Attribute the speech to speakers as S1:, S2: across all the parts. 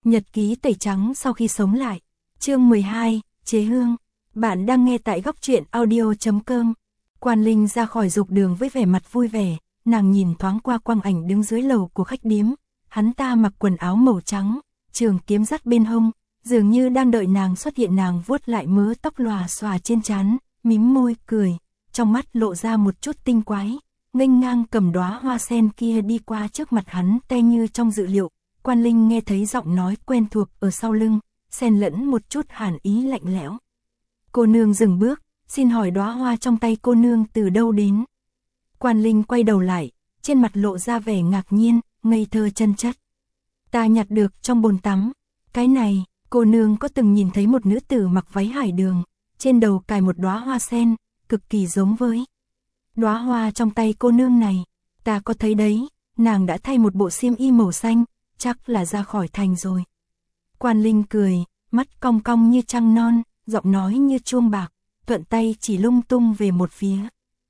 S1: Nhật ký tẩy trắng sau khi sống lại. Chương 12, chế hương. Bạn đang nghe tại góc truyện audio.com. Quan Linh ra khỏi dục đường với vẻ mặt vui vẻ, nàng nhìn thoáng qua Quang Ảnh đứng dưới lầu của khách điếm. Hắn ta mặc quần áo màu trắng, trường kiếm dắt bên hông, dường như đang đợi nàng xuất hiện. Nàng vuốt lại mớ tóc lòa xòa trên trán, mím môi cười, trong mắt lộ ra một chút tinh quái, nghênh ngang cầm đóa hoa sen kia đi qua trước mặt hắn te như trong dự liệu. Quan Linh nghe thấy giọng nói quen thuộc ở sau lưng, xen lẫn một chút hàn ý lạnh lẽo. Cô nương dừng bước, xin hỏi đóa hoa trong tay cô nương từ đâu đến? Quan Linh quay đầu lại, trên mặt lộ ra vẻ ngạc nhiên, ngây thơ chân chất. Ta nhặt được trong bồn tắm. Cái này, cô nương có từng nhìn thấy một nữ tử mặc váy hải đường, trên đầu cài một đóa hoa sen, cực kỳ giống với đóa hoa trong tay cô nương này. Ta có thấy đấy, nàng đã thay một bộ xiêm y màu xanh, chắc là ra khỏi thành rồi. Quan Linh cười, mắt cong cong như trăng non, giọng nói như chuông bạc, thuận tay chỉ lung tung về một phía.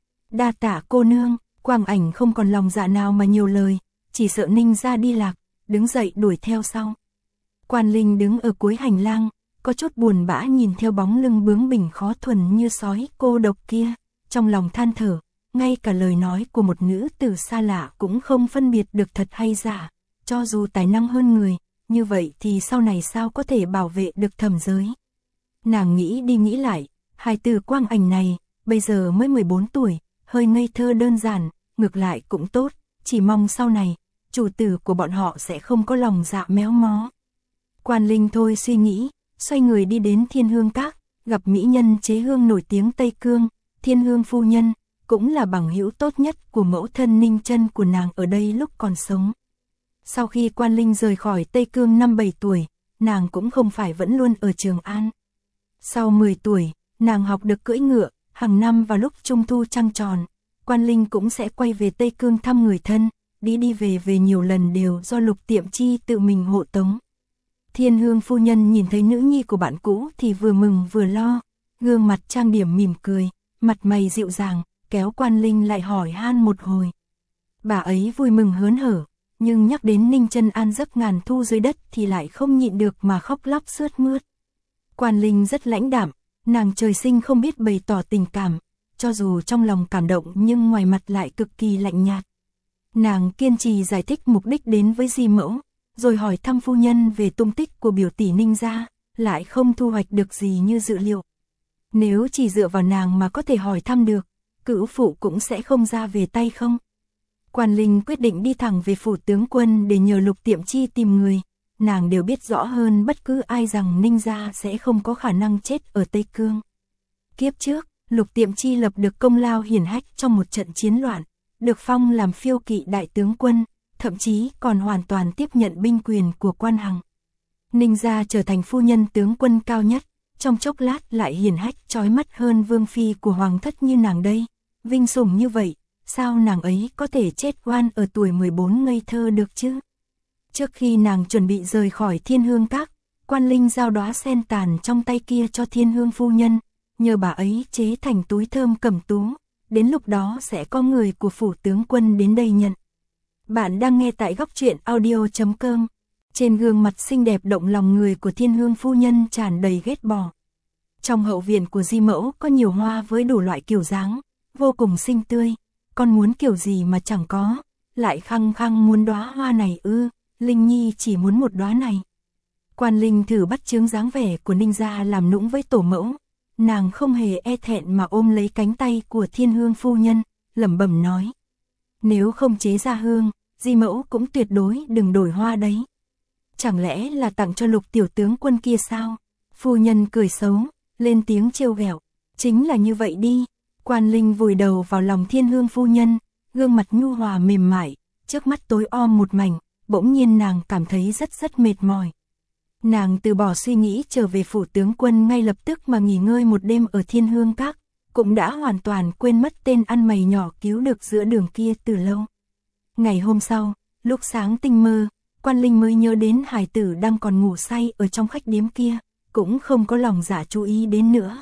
S1: Đa tạ cô nương. Quang Ảnh không còn lòng dạ nào mà nhiều lời, chỉ sợ Ninh gia đi lạc, đứng dậy đuổi theo sau. Quan Linh đứng ở cuối hành lang, có chút buồn bã nhìn theo bóng lưng bướng bỉnh khó thuần như sói cô độc kia, trong lòng than thở, ngay cả lời nói của một nữ tử xa lạ cũng không phân biệt được thật hay giả, cho dù tài năng hơn người, như vậy thì sau này sao có thể bảo vệ được thẩm giới. Nàng nghĩ đi nghĩ lại, hài tử Quang Ảnh này, bây giờ mới 14 tuổi, hơi ngây thơ đơn giản, ngược lại cũng tốt, chỉ mong sau này, chủ tử của bọn họ sẽ không có lòng dạ méo mó. Quan Linh thôi suy nghĩ, xoay người đi đến Thiên Hương Các, gặp mỹ nhân chế hương nổi tiếng Tây Cương, Thiên Hương phu nhân, cũng là bằng hữu tốt nhất của mẫu thân Ninh Chân của nàng ở đây lúc còn sống. Sau khi Quan Linh rời khỏi Tây Cương năm 7 tuổi, nàng cũng không phải vẫn luôn ở Trường An. Sau 10 tuổi, nàng học được cưỡi ngựa, hàng năm vào lúc Trung Thu trăng tròn, Quan Linh cũng sẽ quay về Tây Cương thăm người thân, đi về nhiều lần đều do Lục Tiệm Chi tự mình hộ tống. Thiên Hương phu nhân nhìn thấy nữ nhi của bạn cũ thì vừa mừng vừa lo, gương mặt trang điểm mỉm cười, mặt mày dịu dàng, kéo Quan Linh lại hỏi han một hồi. Bà ấy vui mừng hớn hở, nhưng nhắc đến Ninh Chân an giấc ngàn thu dưới đất thì lại không nhịn được mà khóc lóc sướt mướt. Quan Linh rất lãnh đạm, nàng trời sinh không biết bày tỏ tình cảm, cho dù trong lòng cảm động nhưng ngoài mặt lại cực kỳ lạnh nhạt. Nàng kiên trì giải thích mục đích đến với Di mẫu, rồi hỏi thăm phu nhân về tung tích của biểu tỷ Ninh gia, lại không thu hoạch được gì như dự liệu. Nếu chỉ dựa vào nàng mà có thể hỏi thăm được, cữu phụ cũng sẽ không ra về tay không. Quan Linh quyết định đi thẳng về phủ tướng quân để nhờ Lục Tiệm Chi tìm người. Nàng đều biết rõ hơn bất cứ ai rằng Ninh gia sẽ không có khả năng chết ở Tây Cương. Kiếp trước, Lục Tiệm Chi lập được công lao hiển hách trong một trận chiến loạn, được phong làm phiêu kỵ đại tướng quân, thậm chí còn hoàn toàn tiếp nhận binh quyền của Quan Hằng. Ninh gia trở thành phu nhân tướng quân cao nhất, trong chốc lát lại hiển hách chói mắt hơn vương phi của hoàng thất như nàng đây. Vinh sủng như vậy, sao nàng ấy có thể chết oan ở tuổi 14 ngây thơ được chứ? Trước khi nàng chuẩn bị rời khỏi Thiên Hương Các, Quan Linh giao đóa sen tàn trong tay kia cho Thiên Hương phu nhân, nhờ bà ấy chế thành túi thơm cẩm tú, đến lúc đó sẽ có người của phủ tướng quân đến đây nhận. Bạn đang nghe tại góc truyện audio.com. Trên gương mặt xinh đẹp động lòng người của Thiên Hương phu nhân tràn đầy ghét bỏ. Trong hậu viện của Di mẫu có nhiều hoa với đủ loại kiểu dáng, vô cùng xinh tươi, con muốn kiểu gì mà chẳng có, lại khăng khăng muốn đóa hoa này ư? Linh Nhi chỉ muốn một đóa này. Quan Linh thử bắt chước dáng vẻ của Ninh gia làm nũng với tổ mẫu, nàng không hề e thẹn mà ôm lấy cánh tay của Thiên Hương phu nhân, lẩm bẩm nói: nếu không chế ra hương, Di mẫu cũng tuyệt đối đừng đổi hoa đấy. Chẳng lẽ là tặng cho Lục tiểu tướng quân kia sao? Phu nhân cười xấu, lên tiếng trêu ghẹo. Chính là như vậy đi. Quan Linh vùi đầu vào lòng Thiên Hương phu nhân, gương mặt nhu hòa mềm mại, trước mắt tối om một mảnh, bỗng nhiên nàng cảm thấy rất mệt mỏi. Nàng từ bỏ suy nghĩ trở về phủ tướng quân ngay lập tức mà nghỉ ngơi một đêm ở Thiên Hương Các, cũng đã hoàn toàn quên mất tên ăn mày nhỏ cứu được giữa đường kia từ lâu. Ngày hôm sau, lúc sáng tinh mơ, Quan Linh mới nhớ đến hài tử đang còn ngủ say ở trong khách điếm kia, cũng không có lòng dạ chú ý đến nữa.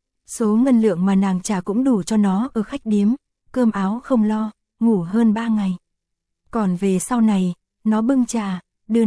S1: Số ngân lượng mà nàng trả cũng đủ cho nó ở khách điếm, cơm áo không lo, ngủ hơn 3 ngày. Còn về sau này, nó bưng trà, đưa nước,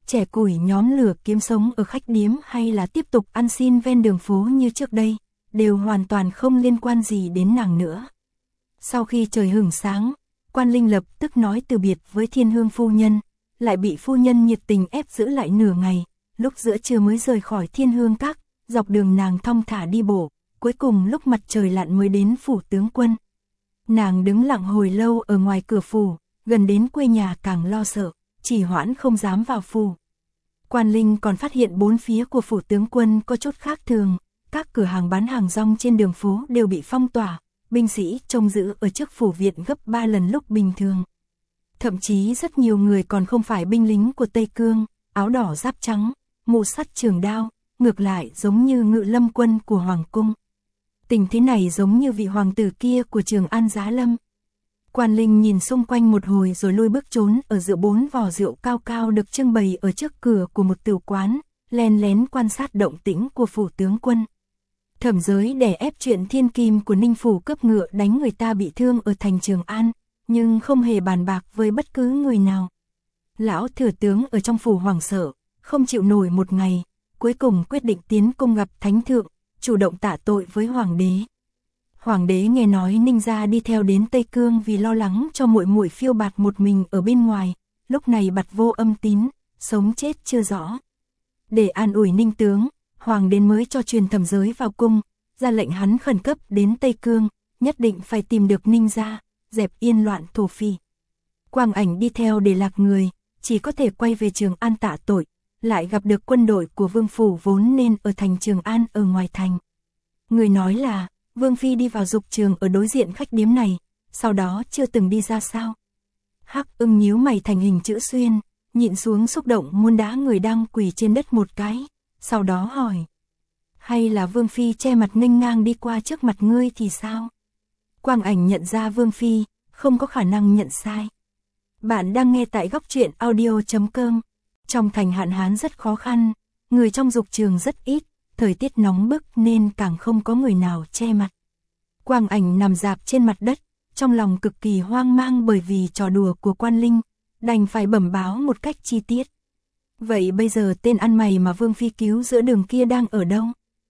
S1: trẻ củi nhóm lửa kiếm sống ở khách điếm hay là tiếp tục ăn xin ven đường phố như trước đây, đều hoàn toàn không liên quan gì đến nàng nữa. Sau khi trời hửng sáng, Quan Linh lập tức nói từ biệt với Thiên Hương phu nhân, lại bị phu nhân nhiệt tình ép giữ lại nửa ngày, lúc giữa trưa mới rời khỏi Thiên Hương Các, dọc đường nàng thong thả đi bộ, cuối cùng lúc mặt trời lặn mới đến phủ tướng quân. Nàng đứng lặng hồi lâu ở ngoài cửa phủ, gần đến quê nhà càng lo sợ, chỉ hoãn không dám vào phủ. Quan Linh còn phát hiện bốn phía của phủ tướng quân có chút khác thường, các cửa hàng bán hàng rong trên đường phố đều bị phong tỏa, binh sĩ trông giữ ở trước phủ viện gấp 3 lần lúc bình thường. Thậm chí rất nhiều người còn không phải binh lính của Tây Cương, áo đỏ giáp trắng, mũ sắt trường đao, ngược lại giống như ngự lâm quân của Hoàng cung. Tình thế này giống như vị hoàng tử kia của Trường An Giá Lâm. Quan Linh nhìn xung quanh một hồi rồi lui bước trốn ở giữa 4 vò rượu cao cao được trưng bày ở trước cửa của một tửu quán, len lén quan sát động tĩnh của phủ tướng quân. Thẩm Giới đè ép chuyện thiên kim của Ninh phủ cướp ngựa đánh người ta bị thương ở thành Trường An, nhưng không hề bàn bạc với bất cứ người nào. Lão thừa tướng ở trong phủ hoảng sợ, không chịu nổi một ngày, cuối cùng quyết định tiến cung gặp thánh thượng, chủ động tạ tội với hoàng đế. Hoàng đế nghe nói Ninh gia đi theo đến Tây Cương vì lo lắng cho muội muội phiêu bạt một mình ở bên ngoài, lúc này bặt vô âm tín, sống chết chưa rõ. Để an ủi Ninh tướng, hoàng đế mới cho truyền Thẩm Giới vào cung, ra lệnh hắn khẩn cấp đến Tây Cương, nhất định phải tìm được Ninh gia, dẹp yên loạn thổ phỉ. Quang Ảnh đi theo để lạc người, chỉ có thể quay về Trường An tạ tội, lại gặp được quân đội của Vương phủ vốn nên ở thành Trường An ở ngoài thành. Người nói là Vương phi đi vào dục trường ở đối diện khách điếm này, sau đó chưa từng đi ra sao? Hắc Ưng nhíu mày thành hình chữ xuyên, nhịn xuống xúc động muốn đá người đang quỳ trên đất một cái, sau đó hỏi: hay là Vương phi che mặt nghênh ngang đi qua trước mặt ngươi thì sao? Quang Ảnh nhận ra Vương phi, không có khả năng nhận sai. Bạn đang nghe tại góc truyện audio.com. Trong thành hạn hán rất khó khăn, người trong dục trường rất ít, thời tiết nóng bức nên càng không có người nào che mặt. Quang Ảnh nằm rạp trên mặt đất, trong lòng cực kỳ hoang mang bởi vì trò đùa của Quan Linh, đành phải bẩm báo một cách chi tiết. Vậy bây giờ tên ăn mày mà Vương phi cứu giữa đường kia đang ở đâu?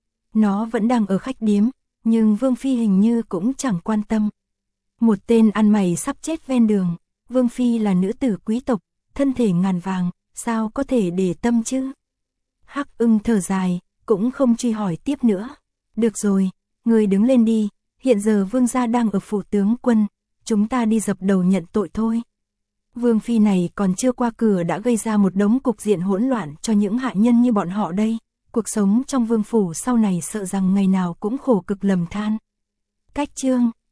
S1: Nó vẫn đang ở khách điếm, nhưng Vương phi hình như cũng chẳng quan tâm. Một tên ăn mày sắp chết ven đường, Vương phi là nữ tử quý tộc, thân thể ngàn vàng, sao có thể để tâm chứ? Hắc Ưng thở dài, cũng không truy hỏi tiếp nữa. Được rồi, người đứng lên đi, hiện giờ Vương gia đang ở phủ tướng quân, chúng ta đi dập đầu nhận tội thôi. Vương phi này còn chưa qua cửa đã gây ra một đống cục diện hỗn loạn cho những hạ nhân như bọn họ đây. Cuộc sống trong vương phủ sau này sợ rằng ngày nào cũng khổ cực lầm than. Cách chương